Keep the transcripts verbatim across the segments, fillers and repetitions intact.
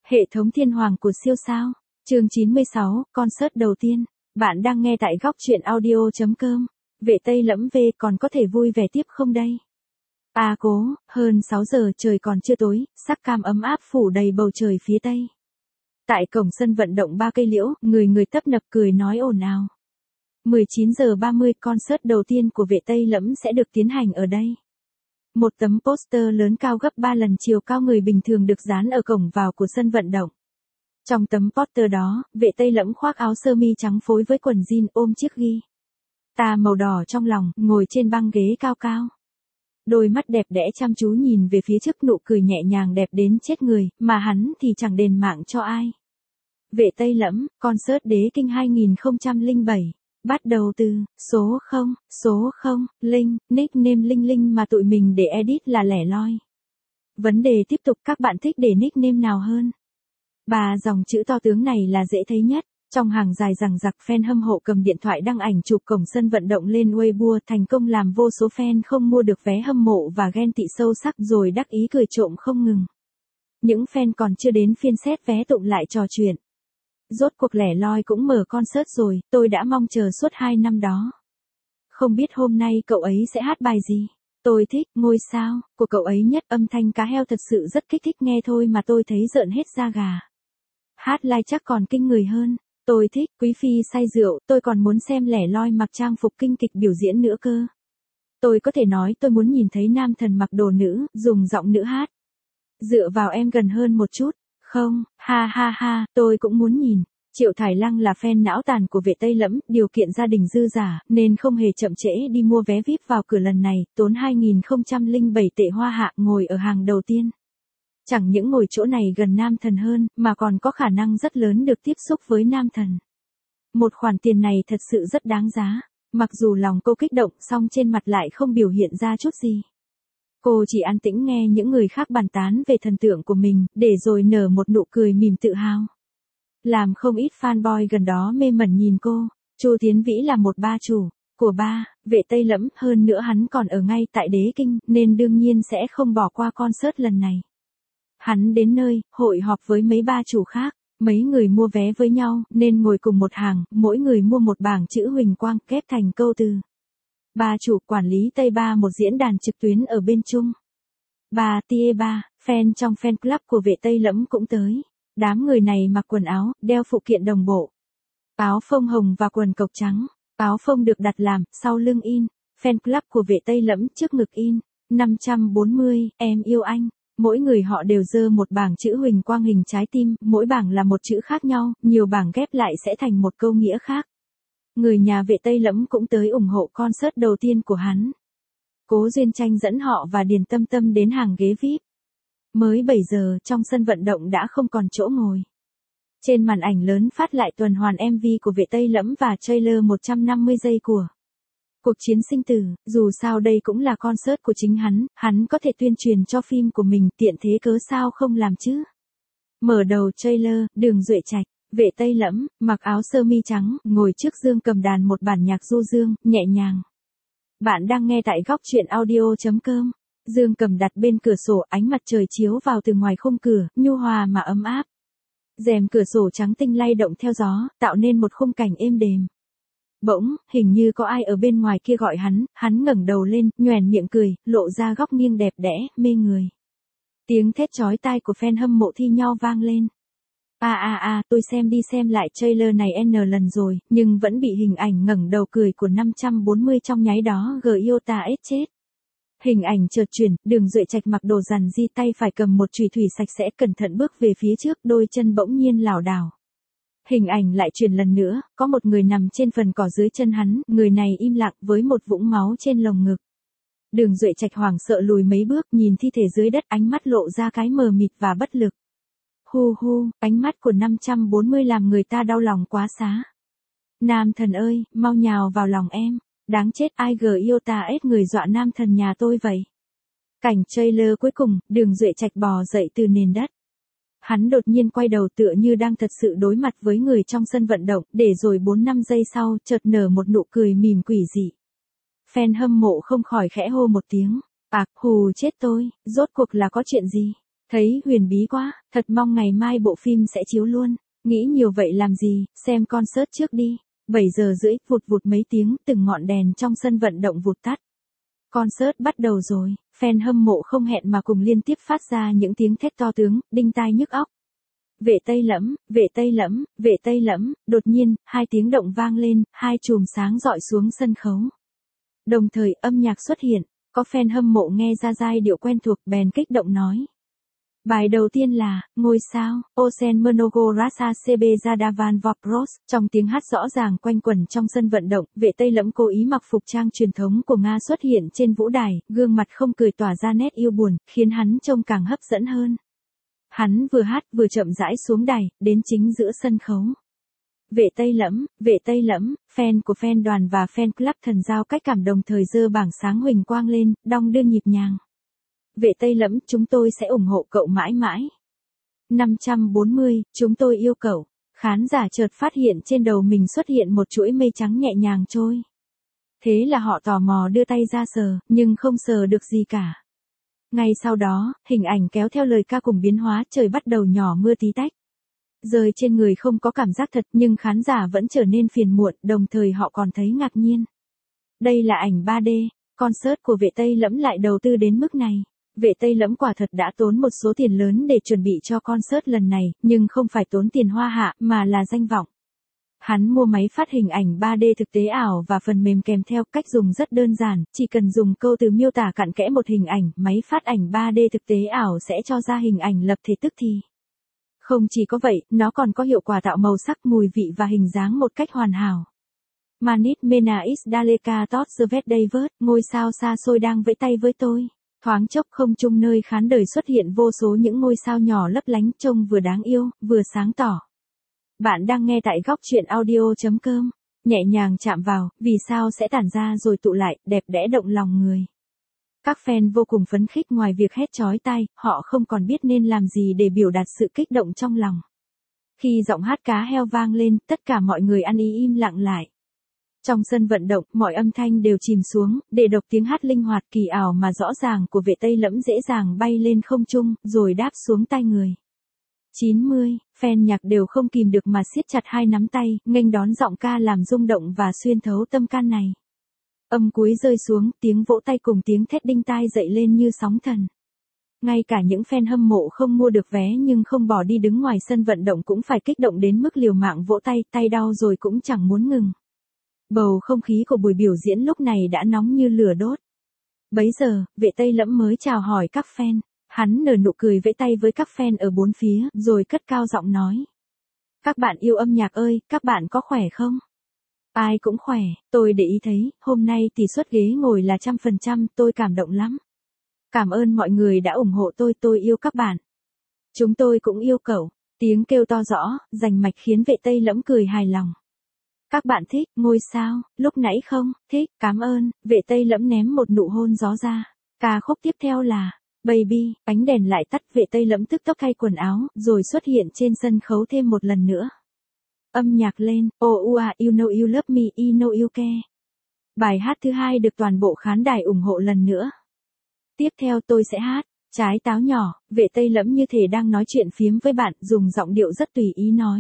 Hệ thống thiên hoàng của siêu sao. Chương chín mươi sáu, concert đầu tiên. Bạn đang nghe tại góc truyện audio chấm com. Vệ Tây Lẫm về còn có thể vui vẻ tiếp không đây? À cố, hơn sáu giờ trời còn chưa tối, sắc cam ấm áp phủ đầy bầu trời phía tây. Tại cổng sân vận động ba cây liễu, người người tấp nập cười nói ồn ào. mười chín giờ ba mươi, concert đầu tiên của Vệ Tây Lẫm sẽ được tiến hành ở đây. Một tấm poster lớn cao gấp ba lần chiều cao người bình thường được dán ở cổng vào của sân vận động. Trong tấm poster đó, Vệ Tây Lẫm khoác áo sơ mi trắng phối với quần jean ôm chiếc ghi ta màu đỏ trong lòng, ngồi trên băng ghế cao cao. Đôi mắt đẹp đẽ chăm chú nhìn về phía trước, nụ cười nhẹ nhàng đẹp đến chết người, mà hắn thì chẳng đền mạng cho ai. Vệ Tây Lẫm, concert Đế Kinh hai không không bảy. Bắt đầu từ, số không, số không, Linh, nickname Linh Linh mà tụi mình để edit là lẻ loi. Vấn đề tiếp tục, các bạn thích để nickname nào hơn? Ba dòng chữ to tướng này là dễ thấy nhất. Trong hàng dài dằng dặc fan hâm mộ cầm điện thoại đăng ảnh chụp cổng sân vận động lên Weibo, thành công làm vô số fan không mua được vé hâm mộ và ghen tị sâu sắc rồi đắc ý cười trộm không ngừng. Những fan còn chưa đến phiên xét vé tụng lại trò chuyện. Rốt cuộc lẻ loi cũng mở concert rồi, tôi đã mong chờ suốt hai năm đó. Không biết hôm nay cậu ấy sẽ hát bài gì? Tôi thích Ngôi Sao của cậu ấy nhất, âm thanh cá heo thật sự rất kích thích, nghe thôi mà tôi thấy rợn hết da gà. Hát live chắc còn kinh người hơn. Tôi thích Quý Phi say rượu, tôi còn muốn xem lẻ loi mặc trang phục kinh kịch biểu diễn nữa cơ. Tôi có thể nói tôi muốn nhìn thấy nam thần mặc đồ nữ, dùng giọng nữ hát. Dựa vào em gần hơn một chút. Không, ha ha ha, tôi cũng muốn nhìn. Triệu Thải Lăng là fan não tàn của Vệ Tây Lẫm, điều kiện gia đình dư dả, nên không hề chậm trễ đi mua vé vi ai pi vào cửa lần này, tốn hai nghìn không trăm lẻ bảy tệ hoa hạ, ngồi ở hàng đầu tiên. Chẳng những ngồi chỗ này gần nam thần hơn, mà còn có khả năng rất lớn được tiếp xúc với nam thần. Một khoản tiền này thật sự rất đáng giá, mặc dù lòng cô kích động song trên mặt lại không biểu hiện ra chút gì. Cô chỉ an tĩnh nghe những người khác bàn tán về thần tượng của mình, để rồi nở một nụ cười mỉm tự hào. Làm không ít fanboy gần đó mê mẩn nhìn cô. Chu Tiến Vĩ là một ba chủ của ba, Vệ Tây Lẫm, hơn nữa hắn còn ở ngay tại Đế Kinh, nên đương nhiên sẽ không bỏ qua concert lần này. Hắn đến nơi, hội họp với mấy ba chủ khác, mấy người mua vé với nhau, nên ngồi cùng một hàng, mỗi người mua một bảng chữ huỳnh quang, ghép thành câu từ. Ba chủ quản lý Tây Ba, một diễn đàn trực tuyến ở bên Trung. Ba Tia Ba, fan trong fan club của Vệ Tây Lẫm cũng tới. Đám người này mặc quần áo, đeo phụ kiện đồng bộ. Áo phông hồng và quần cộc trắng. Áo phông được đặt làm, sau lưng in. Fan club của Vệ Tây Lẫm, trước ngực in. năm trăm bốn mươi, em yêu anh. Mỗi người họ đều giơ một bảng chữ huỳnh quang hình trái tim, mỗi bảng là một chữ khác nhau, nhiều bảng ghép lại sẽ thành một câu nghĩa khác. Người nhà Vệ Tây Lẫm cũng tới ủng hộ concert đầu tiên của hắn. Cố Duyên Tranh dẫn họ và Điền Tâm Tâm đến hàng ghế vi ai pi. Mới bảy giờ, trong sân vận động đã không còn chỗ ngồi. Trên màn ảnh lớn phát lại tuần hoàn em vê của Vệ Tây Lẫm và trailer một trăm năm mươi giây của Cuộc Chiến Sinh Tử. Dù sao đây cũng là concert của chính hắn, hắn có thể tuyên truyền cho phim của mình, tiện thế cớ sao không làm chứ. Mở đầu trailer, Đường Duệ Trạch, Vệ Tây Lẫm, mặc áo sơ mi trắng, ngồi trước dương cầm đàn một bản nhạc du dương, nhẹ nhàng. Bạn đang nghe tại góc truyện audio chấm com. Dương cầm đặt bên cửa sổ, ánh mặt trời chiếu vào từ ngoài khung cửa, nhu hòa mà ấm áp. Rèm cửa sổ trắng tinh lay động theo gió, tạo nên một khung cảnh êm đềm. Bỗng, hình như có ai ở bên ngoài kia gọi hắn, hắn ngẩng đầu lên, nhoẻn miệng cười, lộ ra góc nghiêng đẹp đẽ, mê người. Tiếng thét chói tai của fan hâm mộ thi nhau vang lên. À à à, tôi xem đi xem lại trailer này n lần rồi, nhưng vẫn bị hình ảnh ngẩng đầu cười của năm trăm bốn mươi trong nháy đó gờ yêu ta ết chết. Hình ảnh chợt chuyển, Đường Duệ Trạch mặc đồ rằn di, tay phải cầm một chùy thủy sạch sẽ, cẩn thận bước về phía trước, đôi chân bỗng nhiên lảo đảo. Hình ảnh lại chuyển lần nữa, có một người nằm trên phần cỏ dưới chân hắn, người này im lặng với một vũng máu trên lồng ngực. Đường Duệ Trạch hoảng sợ lùi mấy bước, nhìn thi thể dưới đất, ánh mắt lộ ra cái mờ mịt và bất lực. Hu hu, ánh mắt của năm trăm bốn mươi làm người ta đau lòng quá xá. Nam thần ơi, mau nhào vào lòng em. Đáng chết, ai gờ yêu ta ết người dọa nam thần nhà tôi vậy. Cảnh trailer cuối cùng, Đường Duệ Trạch bò dậy từ nền đất. Hắn đột nhiên quay đầu tựa như đang thật sự đối mặt với người trong sân vận động, để rồi bốn năm giây sau, chợt nở một nụ cười mỉm quỷ dị. Fan hâm mộ không khỏi khẽ hô một tiếng. À, hù chết tôi, rốt cuộc là có chuyện gì? Thấy huyền bí quá, thật mong ngày mai bộ phim sẽ chiếu luôn. Nghĩ nhiều vậy làm gì, xem concert trước đi. bảy giờ rưỡi, vụt vụt mấy tiếng, từng ngọn đèn trong sân vận động vụt tắt. Concert bắt đầu rồi, fan hâm mộ không hẹn mà cùng liên tiếp phát ra những tiếng thét to tướng, đinh tai nhức óc. Vệ Tây Lẫm, vệ Tây Lẫm, vệ Tây Lẫm, đột nhiên, hai tiếng động vang lên, hai chùm sáng dọi xuống sân khấu. Đồng thời âm nhạc xuất hiện, có fan hâm mộ nghe ra giai điệu quen thuộc bèn kích động nói. Bài đầu tiên là, ngôi sao, Osen Mnogo Rasa Sebe Jadavan Vopros, trong tiếng hát rõ ràng quanh quẩn trong sân vận động, vệ Tây Lẫm cố ý mặc phục trang truyền thống của Nga xuất hiện trên vũ đài, gương mặt không cười tỏa ra nét yêu buồn, khiến hắn trông càng hấp dẫn hơn. Hắn vừa hát vừa chậm rãi xuống đài, đến chính giữa sân khấu. Vệ Tây Lẫm, vệ Tây Lẫm, fan của fan đoàn và fan club thần giao cách cảm đồng thời giơ bảng sáng huỳnh quang lên, đong đưa nhịp nhàng. Vệ Tây Lẫm, chúng tôi sẽ ủng hộ cậu mãi mãi. năm trăm bốn mươi, chúng tôi yêu cậu. Khán giả chợt phát hiện trên đầu mình xuất hiện một chuỗi mây trắng nhẹ nhàng trôi. Thế là họ tò mò đưa tay ra sờ, nhưng không sờ được gì cả. Ngay sau đó, hình ảnh kéo theo lời ca cùng biến hóa, trời bắt đầu nhỏ mưa tí tách. Rơi trên người không có cảm giác thật nhưng khán giả vẫn trở nên phiền muộn, đồng thời họ còn thấy ngạc nhiên. Đây là ảnh ba D, concert của vệ Tây Lẫm lại đầu tư đến mức này. Vệ Tây Lẫm quả thật đã tốn một số tiền lớn để chuẩn bị cho concert lần này, nhưng không phải tốn tiền hoa hạ mà là danh vọng. Hắn mua máy phát hình ảnh ba D thực tế ảo và phần mềm kèm theo, cách dùng rất đơn giản, chỉ cần dùng câu từ miêu tả cặn kẽ một hình ảnh, máy phát ảnh ba D thực tế ảo sẽ cho ra hình ảnh lập thể tức thì. Không chỉ có vậy, nó còn có hiệu quả tạo màu sắc, mùi vị và hình dáng một cách hoàn hảo. Manit mena is daleka tot svet David, ngôi sao xa xôi đang vẫy tay với tôi. Thoáng chốc không trung nơi khán đời xuất hiện vô số những ngôi sao nhỏ lấp lánh trông vừa đáng yêu, vừa sáng tỏ. Bạn đang nghe tại góc truyện audio chấm com. Nhẹ nhàng chạm vào, vì sao sẽ tản ra rồi tụ lại, đẹp đẽ động lòng người. Các fan vô cùng phấn khích, ngoài việc hét chói tai, họ không còn biết nên làm gì để biểu đạt sự kích động trong lòng. Khi giọng hát cá heo vang lên, tất cả mọi người ăn ý im lặng lại. Trong sân vận động, mọi âm thanh đều chìm xuống, để độc tiếng hát linh hoạt kỳ ảo mà rõ ràng của vệ Tây Lẫm dễ dàng bay lên không trung, rồi đáp xuống tai người. chín mươi, fan nhạc đều không kìm được mà siết chặt hai nắm tay, nghênh đón giọng ca làm rung động và xuyên thấu tâm can này. Âm cuối rơi xuống, tiếng vỗ tay cùng tiếng thét đinh tai dậy lên như sóng thần. Ngay cả những fan hâm mộ không mua được vé nhưng không bỏ đi đứng ngoài sân vận động cũng phải kích động đến mức liều mạng vỗ tay, tay đau rồi cũng chẳng muốn ngừng. Bầu không khí của buổi biểu diễn lúc này đã nóng như lửa đốt. Bấy giờ, vệ Tây Lẫm mới chào hỏi các fan. Hắn nở nụ cười vẫy tay với các fan ở bốn phía, rồi cất cao giọng nói. Các bạn yêu âm nhạc ơi, các bạn có khỏe không? Ai cũng khỏe, tôi để ý thấy, hôm nay tỷ suất ghế ngồi là trăm phần trăm, tôi cảm động lắm. Cảm ơn mọi người đã ủng hộ tôi, tôi yêu các bạn. Chúng tôi cũng yêu cậu. Tiếng kêu to rõ, rành mạch khiến vệ Tây Lẫm cười hài lòng. Các bạn thích, ngôi sao, lúc nãy không, thích, cảm ơn, vệ Tây Lẫm ném một nụ hôn gió ra. Ca khúc tiếp theo là, Baby, ánh đèn lại tắt, vệ Tây Lẫm tức tốc thay quần áo, rồi xuất hiện trên sân khấu thêm một lần nữa. Âm nhạc lên, oh ua, you know you love me, you know you care. Bài hát thứ hai được toàn bộ khán đài ủng hộ lần nữa. Tiếp theo tôi sẽ hát, Trái táo nhỏ, vệ Tây Lẫm như thể đang nói chuyện phiếm với bạn, dùng giọng điệu rất tùy ý nói.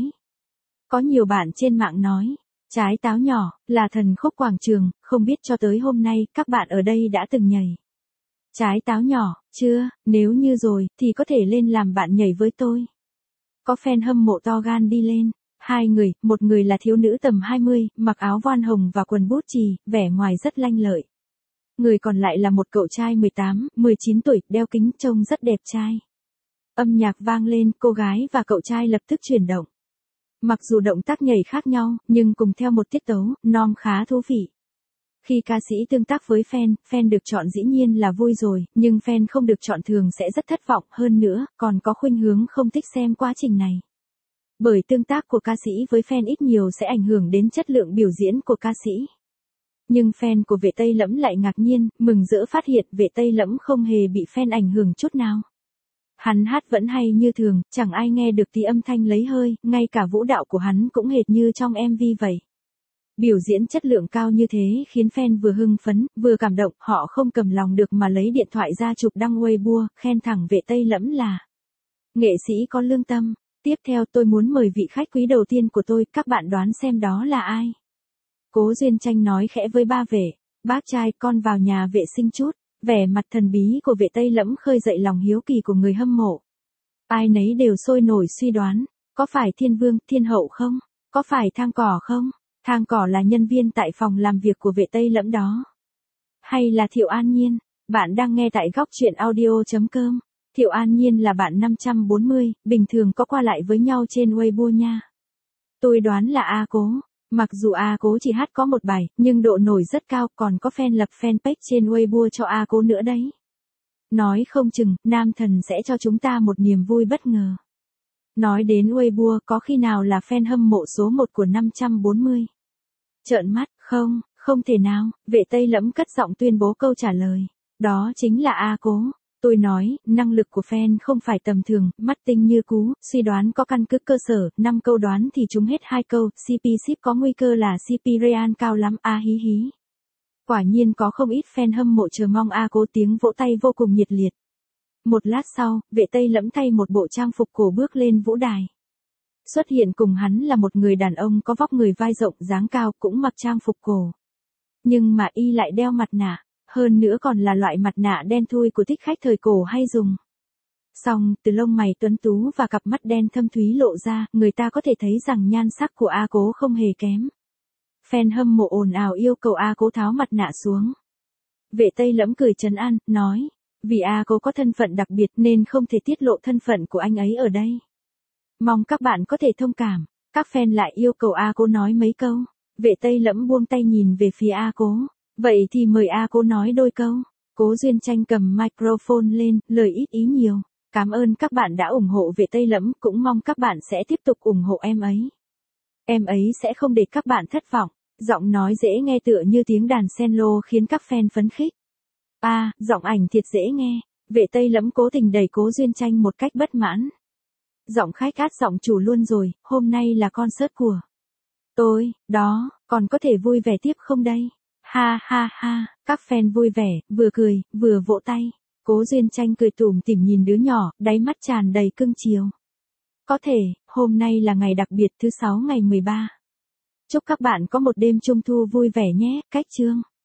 Có nhiều bạn trên mạng nói, Trái táo nhỏ, là thần khúc quảng trường, không biết cho tới hôm nay, các bạn ở đây đã từng nhảy. Trái táo nhỏ, chưa, nếu như rồi, thì có thể lên làm bạn nhảy với tôi. Có fan hâm mộ to gan đi lên. Hai người, một người là thiếu nữ tầm hai mươi, mặc áo voan hồng và quần bút chì, vẻ ngoài rất lanh lợi. Người còn lại là một cậu trai mười tám, mười chín tuổi, đeo kính trông rất đẹp trai. Âm nhạc vang lên, cô gái và cậu trai lập tức chuyển động. Mặc dù động tác nhảy khác nhau, nhưng cùng theo một tiết tấu, norm khá thú vị. Khi ca sĩ tương tác với fan, fan được chọn dĩ nhiên là vui rồi, nhưng fan không được chọn thường sẽ rất thất vọng, hơn nữa, còn có khuynh hướng không thích xem quá trình này. Bởi tương tác của ca sĩ với fan ít nhiều sẽ ảnh hưởng đến chất lượng biểu diễn của ca sĩ. Nhưng fan của vệ Tây Lẫm lại ngạc nhiên, mừng rỡ phát hiện vệ Tây Lẫm không hề bị fan ảnh hưởng chút nào. Hắn hát vẫn hay như thường, chẳng ai nghe được tí âm thanh lấy hơi, ngay cả vũ đạo của hắn cũng hệt như trong em vê vậy. Biểu diễn chất lượng cao như thế khiến fan vừa hưng phấn, vừa cảm động, họ không cầm lòng được mà lấy điện thoại ra chụp đăng Weibo, khen thẳng vệ Tây Lẫm là Nghệ sĩ có lương tâm. Tiếp theo tôi muốn mời vị khách quý đầu tiên của tôi, các bạn đoán xem đó là ai? Cố Duyên Tranh nói khẽ với ba vệ. Bác trai, con vào nhà vệ sinh chút. Vẻ mặt thần bí của vệ Tây Lẫm khơi dậy lòng hiếu kỳ của người hâm mộ. Ai nấy đều sôi nổi suy đoán. Có phải Thiên Vương, Thiên Hậu không? Có phải Thang Cỏ không? Thang Cỏ là nhân viên tại phòng làm việc của vệ Tây Lẫm đó. Hay là Thiệu An Nhiên? Bạn đang nghe tại góc truyện audio.com. Thiệu An Nhiên là bạn năm trăm bốn mươi, bình thường có qua lại với nhau trên Weibo nha. Tôi đoán là A Cố. Mặc dù A Cố chỉ hát có một bài, nhưng độ nổi rất cao, còn có fan lập fanpage trên Weibo cho A Cố nữa đấy. Nói không chừng, nam thần sẽ cho chúng ta một niềm vui bất ngờ. Nói đến Weibo, có khi nào là fan hâm mộ số một của năm trăm bốn mươi? Trợn mắt, không, không thể nào, vệ Tây Lẫm cất giọng tuyên bố câu trả lời. Đó chính là A Cố. Tôi nói, năng lực của fan không phải tầm thường, mắt tinh như cú, suy đoán có căn cứ cơ sở, năm câu đoán thì trúng hết hai câu, xê pê ship có nguy cơ là xê pê real cao lắm, a hí hí. Quả nhiên có không ít fan hâm mộ chờ mong A Cố, tiếng vỗ tay vô cùng nhiệt liệt. Một lát sau, vệ Tây Lẫm thay một bộ trang phục cổ bước lên vũ đài. Xuất hiện cùng hắn là một người đàn ông có vóc người vai rộng, dáng cao, cũng mặc trang phục cổ. Nhưng mà y lại đeo mặt nạ. Hơn nữa còn là loại mặt nạ đen thui của thích khách thời cổ hay dùng. Song, từ lông mày tuấn tú và cặp mắt đen thâm thúy lộ ra, người ta có thể thấy rằng nhan sắc của A Cố không hề kém. Fan hâm mộ ồn ào yêu cầu A Cố tháo mặt nạ xuống. Vệ Tây Lẫm cười trấn an, nói, vì A Cố có thân phận đặc biệt nên không thể tiết lộ thân phận của anh ấy ở đây. Mong các bạn có thể thông cảm. Các fan lại yêu cầu A Cố nói mấy câu. Vệ Tây Lẫm buông tay nhìn về phía A Cố. Vậy thì mời A Cố nói đôi câu. Cố Duyên Tranh cầm microphone lên, lời ít ý nhiều. Cảm ơn các bạn đã ủng hộ vệ Tây Lẫm, cũng mong các bạn sẽ tiếp tục ủng hộ em ấy. Em ấy sẽ không để các bạn thất vọng. Giọng nói dễ nghe tựa như tiếng đàn cello khiến các fan phấn khích. À, giọng ảnh thiệt dễ nghe. Vệ Tây Lẫm cố tình đẩy Cố Duyên Tranh một cách bất mãn. Giọng khách át giọng chủ luôn rồi, hôm nay là concert của tôi, đó, còn có thể vui vẻ tiếp không đây? Ha ha ha, các fan vui vẻ, vừa cười, vừa vỗ tay. Cố Duyên Tranh cười tủm tỉm nhìn đứa nhỏ, đáy mắt tràn đầy cưng chiều. Có thể, hôm nay là ngày đặc biệt thứ sáu ngày mười ba. Chúc các bạn có một đêm trung thu vui vẻ nhé, cách chương.